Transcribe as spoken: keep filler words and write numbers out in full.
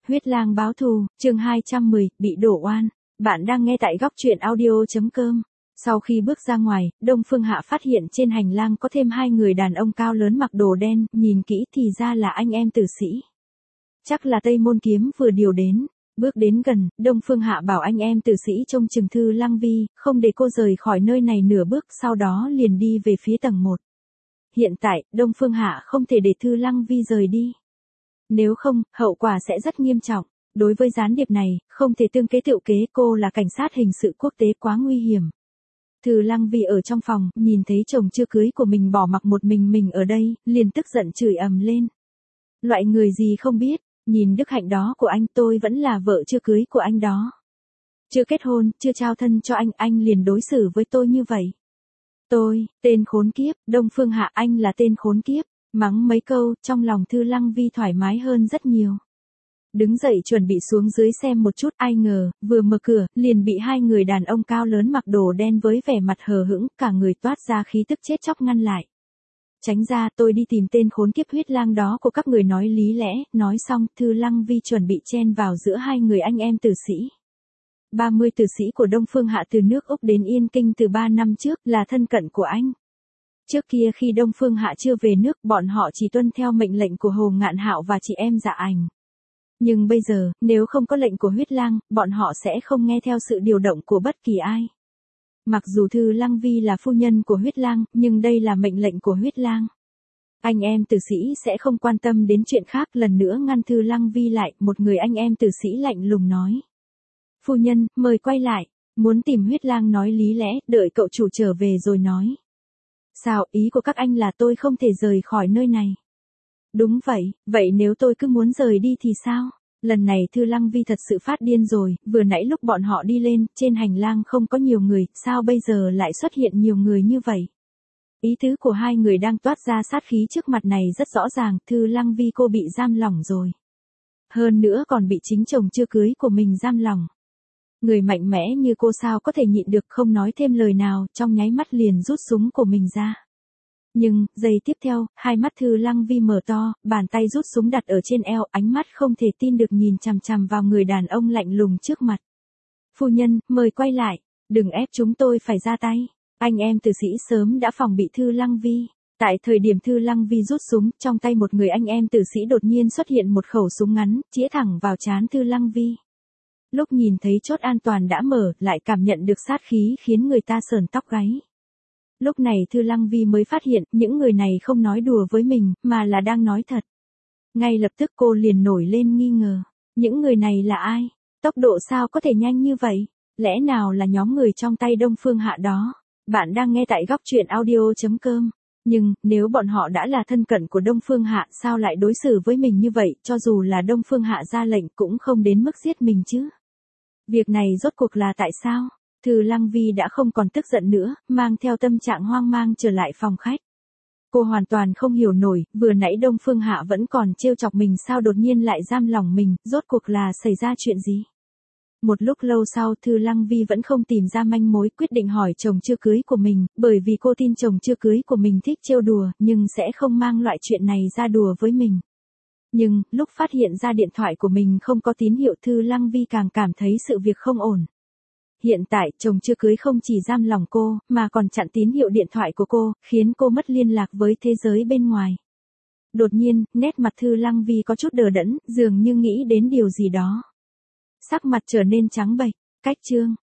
Huyết lang báo thù, chương hai trăm mười, bị đổ oan. Bạn đang nghe tại góc truyện audio.com. Sau khi bước ra ngoài, Đông Phương Hạ phát hiện trên hành lang có thêm hai người đàn ông cao lớn mặc đồ đen, nhìn kỹ thì ra là anh em tử sĩ. Chắc là Tây Môn Kiếm vừa điều đến. Bước đến gần, Đông Phương Hạ bảo anh em tử sĩ trông chừng Thư Lăng Vi, không để cô rời khỏi nơi này nửa bước, sau đó liền đi về phía tầng một. Hiện tại, Đông Phương Hạ không thể để Thư Lăng Vi rời đi. Nếu không, hậu quả sẽ rất nghiêm trọng. Đối với gián điệp này, không thể tương kế tựu kế, cô là cảnh sát hình sự quốc tế quá nguy hiểm. Thư Lăng Vi ở trong phòng, nhìn thấy chồng chưa cưới của mình bỏ mặc một mình mình ở đây, liền tức giận chửi ầm lên. Loại người gì không biết, nhìn đức hạnh đó của anh, tôi vẫn là vợ chưa cưới của anh đó. Chưa kết hôn, chưa trao thân cho anh, anh liền đối xử với tôi như vậy. Tôi, tên khốn kiếp, Đông Phương Hạ, anh là tên khốn kiếp. Mắng mấy câu, trong lòng Thư Lăng Vi thoải mái hơn rất nhiều. Đứng dậy chuẩn bị xuống dưới xem một chút, ai ngờ, vừa mở cửa, liền bị hai người đàn ông cao lớn mặc đồ đen với vẻ mặt hờ hững, cả người toát ra khí tức chết chóc ngăn lại. Tránh ra, tôi đi tìm tên khốn kiếp huyết lang đó của các người nói lý lẽ. Nói xong, Thư Lăng Vi chuẩn bị chen vào giữa hai người anh em tử sĩ. ba mươi tử sĩ của Đông Phương Hạ từ nước Úc đến Yên Kinh từ ba năm trước, là thân cận của anh. Trước kia khi Đông Phương Hạ chưa về nước, bọn họ chỉ tuân theo mệnh lệnh của Hồ Ngạn Hạo và chị em Dạ Ảnh. Nhưng bây giờ, nếu không có lệnh của huyết lang, bọn họ sẽ không nghe theo sự điều động của bất kỳ ai. Mặc dù Thư Lăng Vi là phu nhân của huyết lang, nhưng đây là mệnh lệnh của huyết lang. Anh em tử sĩ sẽ không quan tâm đến chuyện khác, lần nữa ngăn Thư Lăng Vi lại, một người anh em tử sĩ lạnh lùng nói. Phu nhân, mời quay lại, muốn tìm huyết lang nói lý lẽ, đợi cậu chủ trở về rồi nói. Sao, ý của các anh là tôi không thể rời khỏi nơi này? Đúng vậy, vậy nếu tôi cứ muốn rời đi thì sao? Lần này Thư Lăng Vi thật sự phát điên rồi, vừa nãy lúc bọn họ đi lên, trên hành lang không có nhiều người, sao bây giờ lại xuất hiện nhiều người như vậy? Ý tứ của hai người đang toát ra sát khí trước mặt này rất rõ ràng, Thư Lăng Vi cô bị giam lỏng rồi. Hơn nữa còn bị chính chồng chưa cưới của mình giam lỏng. Người mạnh mẽ như cô sao có thể nhịn được, không nói thêm lời nào, trong nháy mắt liền rút súng của mình ra. Nhưng, giây tiếp theo, hai mắt Thư Lăng Vi mở to, bàn tay rút súng đặt ở trên eo, ánh mắt không thể tin được nhìn chằm chằm vào người đàn ông lạnh lùng trước mặt. Phu nhân, mời quay lại, đừng ép chúng tôi phải ra tay. Anh em tử sĩ sớm đã phòng bị Thư Lăng Vi. Tại thời điểm Thư Lăng Vi rút súng, trong tay một người anh em tử sĩ đột nhiên xuất hiện một khẩu súng ngắn, chĩa thẳng vào trán Thư Lăng Vi. Lúc nhìn thấy chốt an toàn đã mở, lại cảm nhận được sát khí khiến người ta sởn tóc gáy. Lúc này Thư Lăng Vi mới phát hiện, những người này không nói đùa với mình, mà là đang nói thật. Ngay lập tức cô liền nổi lên nghi ngờ. Những người này là ai? Tốc độ sao có thể nhanh như vậy? Lẽ nào là nhóm người trong tay Đông Phương Hạ đó? Bạn đang nghe tại góc truyện audio.com. Nhưng, nếu bọn họ đã là thân cận của Đông Phương Hạ, sao lại đối xử với mình như vậy, cho dù là Đông Phương Hạ ra lệnh cũng không đến mức giết mình chứ? Việc này rốt cuộc là tại sao? Thư Lăng Vi đã không còn tức giận nữa, mang theo tâm trạng hoang mang trở lại phòng khách. Cô hoàn toàn không hiểu nổi, vừa nãy Đông Phương Hạ vẫn còn trêu chọc mình, sao đột nhiên lại giam lỏng mình, rốt cuộc là xảy ra chuyện gì? Một lúc lâu sau, Thư Lăng Vi vẫn không tìm ra manh mối, quyết định hỏi chồng chưa cưới của mình, bởi vì cô tin chồng chưa cưới của mình thích trêu đùa, nhưng sẽ không mang loại chuyện này ra đùa với mình. Nhưng, lúc phát hiện ra điện thoại của mình không có tín hiệu, Thư Lăng Vi càng cảm thấy sự việc không ổn. Hiện tại, chồng chưa cưới không chỉ giam lỏng cô, mà còn chặn tín hiệu điện thoại của cô, khiến cô mất liên lạc với thế giới bên ngoài. Đột nhiên, nét mặt Thư Lăng Vi có chút đờ đẫn, dường như nghĩ đến điều gì đó. Sắc mặt trở nên trắng bệch, cách chương.